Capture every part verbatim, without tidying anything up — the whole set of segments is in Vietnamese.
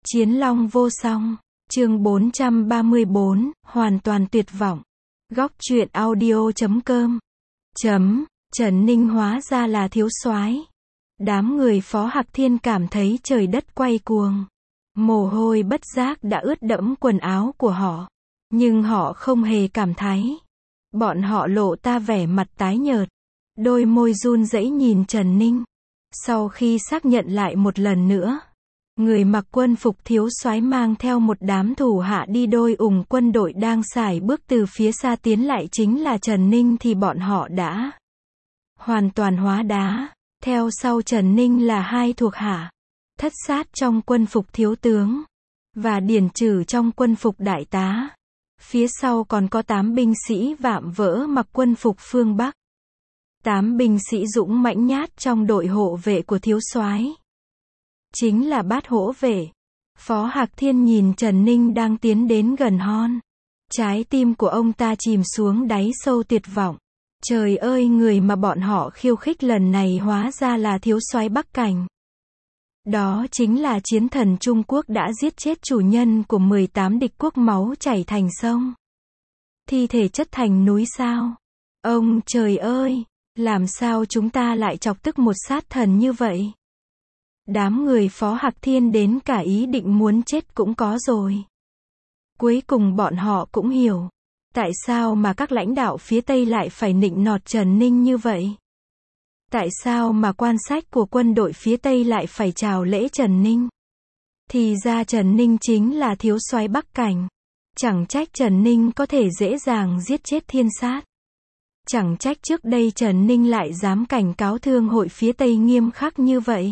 Chiến long vô song, chương bốn trăm ba mươi bốn, hoàn toàn tuyệt vọng. Góc truyện audio chấm com. Chấm, Trần Ninh hóa ra là thiếu soái. Đám người Phó Hạc Thiên cảm thấy trời đất quay cuồng. Mồ hôi bất giác đã ướt đẫm quần áo của họ. Nhưng họ không hề cảm thấy. Bọn họ lộ ta vẻ mặt tái nhợt. Đôi môi run rẩy nhìn Trần Ninh. Sau khi xác nhận lại một lần nữa, người mặc quân phục thiếu soái mang theo một đám thủ hạ đi đôi ủng quân đội đang sải bước từ phía xa tiến lại chính là Trần Ninh thì bọn họ đã hoàn toàn hóa đá. Theo sau Trần Ninh là hai thuộc hạ, Thất Sát trong quân phục thiếu tướng, và Điển Trừ trong quân phục đại tá. Phía sau còn có tám binh sĩ vạm vỡ mặc quân phục phương Bắc. Tám binh sĩ dũng mãnh nhát trong đội hộ vệ của thiếu soái. Chính là Bát Hổ vệ. Phó Hạc Thiên nhìn Trần Ninh đang tiến đến gần hon. Trái tim của ông ta chìm xuống đáy sâu tuyệt vọng. Trời ơi, người mà bọn họ khiêu khích lần này hóa ra là thiếu soái Bắc Cảnh. Đó chính là chiến thần Trung Quốc đã giết chết chủ nhân của mười tám địch quốc, máu chảy thành sông. Thi thể chất thành núi sao? Ông trời ơi, làm sao chúng ta lại chọc tức một sát thần như vậy? Đám người Phó Hạc Thiên đến cả ý định muốn chết cũng có rồi. Cuối cùng bọn họ cũng hiểu. Tại sao mà các lãnh đạo phía Tây lại phải nịnh nọt Trần Ninh như vậy? Tại sao mà quan sách của quân đội phía Tây lại phải chào lễ Trần Ninh? Thì ra Trần Ninh chính là thiếu soái Bắc Cảnh. Chẳng trách Trần Ninh có thể dễ dàng giết chết thiên sát. Chẳng trách trước đây Trần Ninh lại dám cảnh cáo thương hội phía Tây nghiêm khắc như vậy.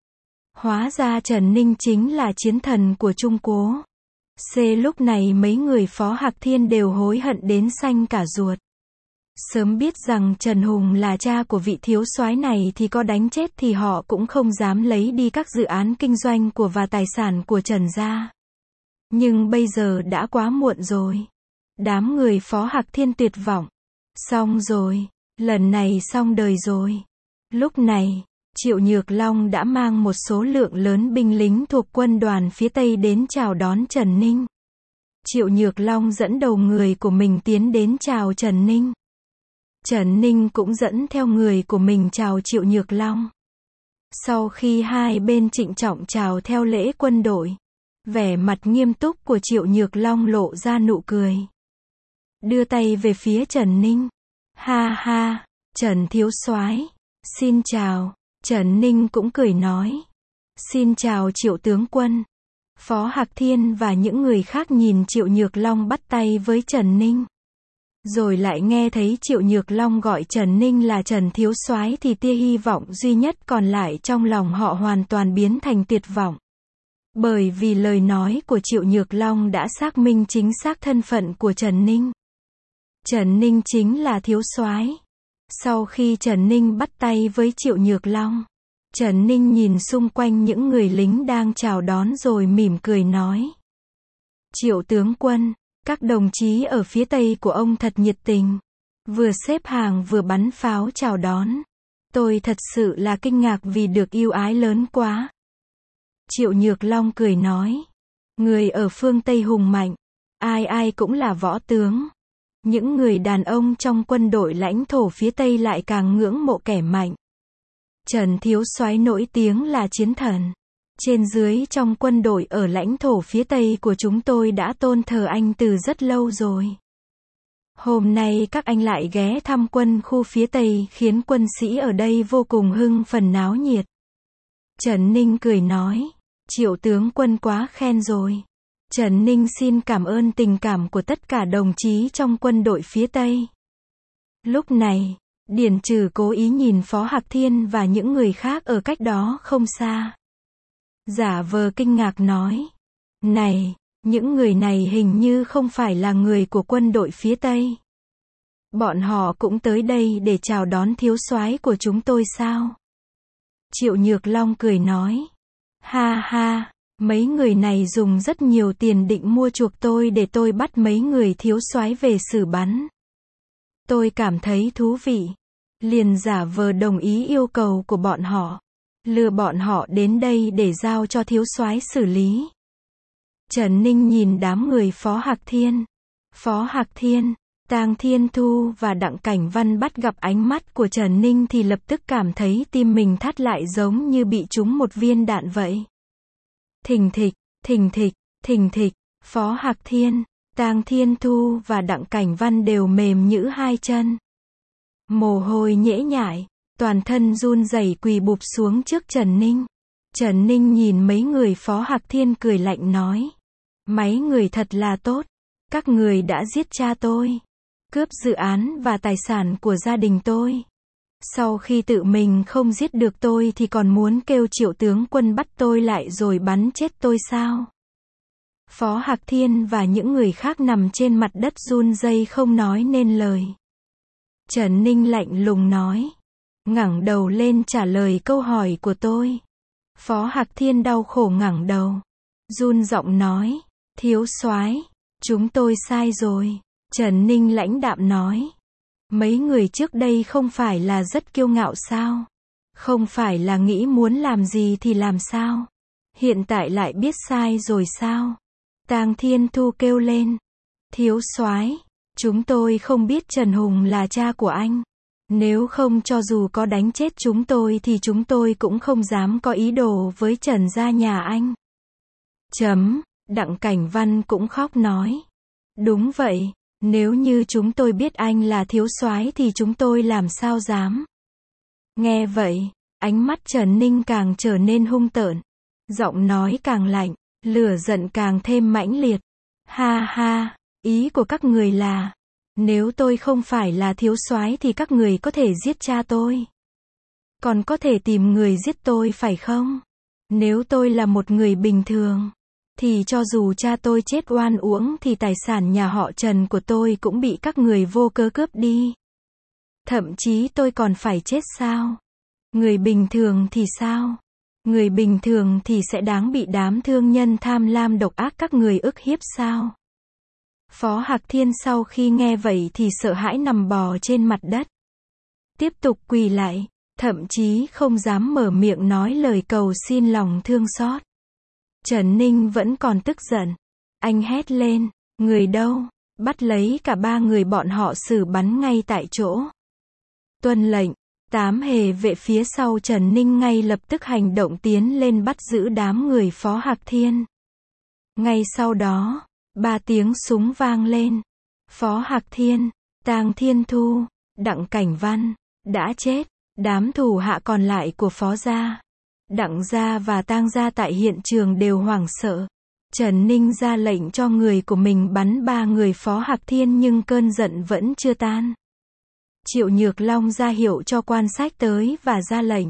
Hóa ra Trần Ninh chính là chiến thần của Trung Cố. C lúc này mấy người Phó Hạc Thiên đều hối hận đến xanh cả ruột. Sớm biết rằng Trần Hùng là cha của vị thiếu soái này thì có đánh chết thì họ cũng không dám lấy đi các dự án kinh doanh của và tài sản của Trần gia. Nhưng bây giờ đã quá muộn rồi. Đám người Phó Hạc Thiên tuyệt vọng. Xong rồi, lần này xong đời rồi. Lúc này, Triệu Nhược Long đã mang một số lượng lớn binh lính thuộc quân đoàn phía Tây đến chào đón Trần Ninh. Triệu Nhược Long dẫn đầu người của mình tiến đến chào Trần Ninh. Trần Ninh cũng dẫn theo người của mình chào Triệu Nhược Long. Sau khi hai bên trịnh trọng chào theo lễ quân đội, vẻ mặt nghiêm túc của Triệu Nhược Long lộ ra nụ cười. Đưa tay về phía Trần Ninh. Ha ha, Trần thiếu soái, xin chào. Trần Ninh cũng cười nói. Xin chào Triệu tướng quân. Phó Hạc Thiên và những người khác nhìn Triệu Nhược Long bắt tay với Trần Ninh. Rồi lại nghe thấy Triệu Nhược Long gọi Trần Ninh là Trần thiếu soái thì tia hy vọng duy nhất còn lại trong lòng họ hoàn toàn biến thành tuyệt vọng. Bởi vì lời nói của Triệu Nhược Long đã xác minh chính xác thân phận của Trần Ninh. Trần Ninh chính là thiếu soái. Sau khi Trần Ninh bắt tay với Triệu Nhược Long, Trần Ninh nhìn xung quanh những người lính đang chào đón rồi mỉm cười nói. Triệu tướng quân, các đồng chí ở phía Tây của ông thật nhiệt tình. Vừa xếp hàng vừa bắn pháo chào đón. Tôi thật sự là kinh ngạc vì được yêu ái lớn quá. Triệu Nhược Long cười nói. Người ở phương Tây hùng mạnh. Ai ai cũng là võ tướng. Những người đàn ông trong quân đội lãnh thổ phía Tây lại càng ngưỡng mộ kẻ mạnh. Trần thiếu soái nổi tiếng là chiến thần. Trên dưới trong quân đội ở lãnh thổ phía Tây của chúng tôi đã tôn thờ anh từ rất lâu rồi. Hôm nay các anh lại ghé thăm quân khu phía Tây khiến quân sĩ ở đây vô cùng hưng phấn náo nhiệt. Trần Ninh cười nói. Triệu tướng quân quá khen rồi. Trần Ninh xin cảm ơn tình cảm của tất cả đồng chí trong quân đội phía Tây. Lúc này, Điển Trừ cố ý nhìn Phó Hạc Thiên và những người khác ở cách đó không xa. Giả vờ kinh ngạc nói. Này, những người này hình như không phải là người của quân đội phía Tây. Bọn họ cũng tới đây để chào đón thiếu soái của chúng tôi sao? Triệu Nhược Long cười nói. Ha ha. Mấy người này dùng rất nhiều tiền định mua chuộc tôi để tôi bắt mấy người thiếu soái về xử bắn. Tôi cảm thấy thú vị. Liền giả vờ đồng ý yêu cầu của bọn họ. Lừa bọn họ đến đây để giao cho thiếu soái xử lý. Trần Ninh nhìn đám người Phó Hạc Thiên. Phó Hạc Thiên, Tang Thiên Thu và Đặng Cảnh Văn bắt gặp ánh mắt của Trần Ninh thì lập tức cảm thấy tim mình thắt lại giống như bị trúng một viên đạn vậy. Thình thịch, thình thịch, thình thịch, Phó Hạc Thiên, Tang Thiên Thu và Đặng Cảnh Văn đều mềm nhũn hai chân. Mồ hôi nhễ nhại, toàn thân run rẩy quỳ bụp xuống trước Trần Ninh. Trần Ninh nhìn mấy người Phó Hạc Thiên cười lạnh nói. Mấy người thật là tốt. Các người đã giết cha tôi. Cướp dự án và tài sản của gia đình tôi. Sau khi tự mình không giết được tôi thì còn muốn kêu Triệu tướng quân bắt tôi lại rồi bắn chết tôi sao? Phó Hạc Thiên và những người khác nằm trên mặt đất run rẩy không nói nên lời. Trần Ninh lạnh lùng nói. Ngẩng đầu lên trả lời câu hỏi của tôi. Phó Hạc Thiên đau khổ ngẩng đầu. Run giọng nói. Thiếu soái, chúng tôi sai rồi. Trần Ninh lãnh đạm nói. Mấy người trước đây không phải là rất kiêu ngạo sao? Không phải là nghĩ muốn làm gì thì làm sao? Hiện tại lại biết sai rồi sao? Tang Thiên Thu kêu lên. Thiếu soái, chúng tôi không biết Trần Hùng là cha của anh. Nếu không cho dù có đánh chết chúng tôi thì chúng tôi cũng không dám có ý đồ với Trần gia nhà anh. Chấm, Đặng Cảnh Văn cũng khóc nói. Đúng vậy, nếu như chúng tôi biết anh là thiếu soái thì chúng tôi làm sao dám. Nghe vậy, ánh mắt Trần Ninh càng trở nên hung tợn. Giọng nói càng lạnh, lửa giận càng thêm mãnh liệt. Ha ha, ý của các người là, nếu tôi không phải là thiếu soái thì các người có thể giết cha tôi. Còn có thể tìm người giết tôi phải không? Nếu tôi là một người bình thường, thì cho dù cha tôi chết oan uổng thì tài sản nhà họ Trần của tôi cũng bị các người vô cớ cướp đi. Thậm chí tôi còn phải chết sao? Người bình thường thì sao? Người bình thường thì sẽ đáng bị đám thương nhân tham lam độc ác các người ức hiếp sao? Phó Hạc Thiên sau khi nghe vậy thì sợ hãi nằm bò trên mặt đất. Tiếp tục quỳ lại, thậm chí không dám mở miệng nói lời cầu xin lòng thương xót. Trần Ninh vẫn còn tức giận. Anh hét lên, người đâu? Bắt lấy cả ba người bọn họ xử bắn ngay tại chỗ. Tuân lệnh, tám hề vệ phía sau Trần Ninh ngay lập tức hành động tiến lên bắt giữ đám người Phó Hạc Thiên. Ngay sau đó, ba tiếng súng vang lên. Phó Hạc Thiên, Tang Thiên Thu, Đặng Cảnh Văn đã chết. Đám thủ hạ còn lại của Phó gia, Đặng gia và Tang gia tại hiện trường đều hoảng sợ. Trần Ninh ra lệnh cho người của mình bắn ba người Phó Hạc Thiên nhưng cơn giận vẫn chưa tan. Triệu Nhược Long ra hiệu cho Quan Sách tới và ra lệnh.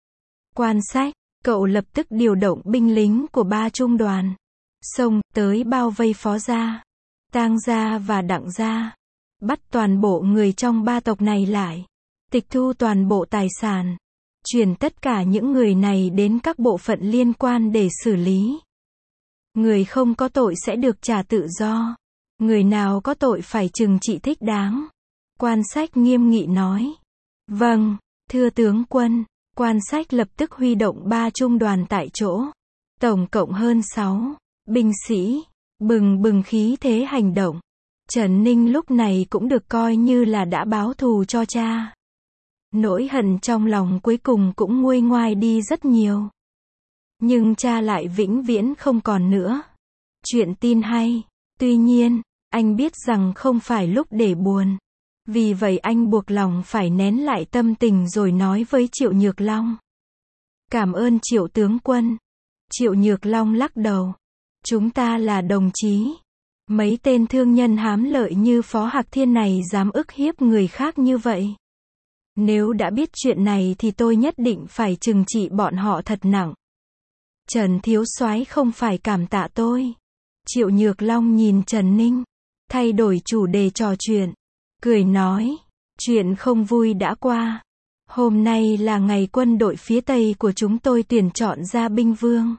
Quan Sách, cậu lập tức điều động binh lính của ba trung đoàn, xông tới bao vây Phó gia, Tang gia và Đặng gia, bắt toàn bộ người trong ba tộc này lại, tịch thu toàn bộ tài sản, chuyển tất cả những người này đến các bộ phận liên quan để xử lý. Người không có tội sẽ được trả tự do, người nào có tội phải trừng trị thích đáng. Quan Sách nghiêm nghị nói. Vâng, thưa tướng quân. Quan Sách lập tức huy động ba trung đoàn tại chỗ, tổng cộng hơn sáu binh sĩ, bừng bừng khí thế hành động. Trần Ninh lúc này cũng được coi như là đã báo thù cho cha. Nỗi hận trong lòng cuối cùng cũng nguôi ngoai đi rất nhiều. Nhưng cha lại vĩnh viễn không còn nữa. Chuyện tin hay. Tuy nhiên, anh biết rằng không phải lúc để buồn. Vì vậy anh buộc lòng phải nén lại tâm tình rồi nói với Triệu Nhược Long. Cảm ơn Triệu tướng quân. Triệu Nhược Long lắc đầu. Chúng ta là đồng chí. Mấy tên thương nhân hám lợi như Phó Hạc Thiên này dám ức hiếp người khác như vậy. Nếu đã biết chuyện này thì tôi nhất định phải trừng trị bọn họ thật nặng. Trần thiếu soái không phải cảm tạ tôi. Triệu Nhược Long nhìn Trần Ninh, thay đổi chủ đề trò chuyện, cười nói, chuyện không vui đã qua. Hôm nay là ngày quân đội phía Tây của chúng tôi tuyển chọn ra binh vương.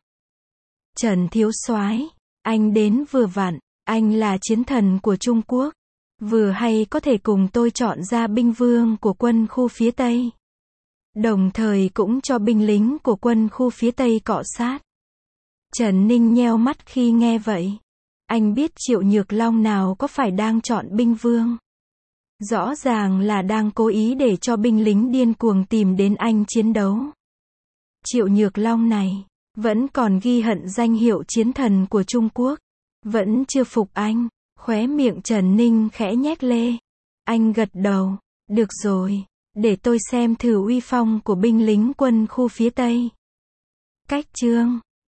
Trần thiếu soái, anh đến vừa vặn, anh là chiến thần của Trung Quốc, vừa hay có thể cùng tôi chọn ra binh vương của quân khu phía Tây. Đồng thời cũng cho binh lính của quân khu phía Tây cọ sát. Trần Ninh nheo mắt khi nghe vậy. Anh biết Triệu Nhược Long nào có phải đang chọn binh vương. Rõ ràng là đang cố ý để cho binh lính điên cuồng tìm đến anh chiến đấu. Triệu Nhược Long này, vẫn còn ghi hận danh hiệu chiến thần của Trung Quốc. Vẫn chưa phục anh. Khóe miệng Trần Ninh khẽ nhếch lê. Anh gật đầu. Được rồi, để tôi xem thử uy phong của binh lính quân khu phía Tây. Cách chương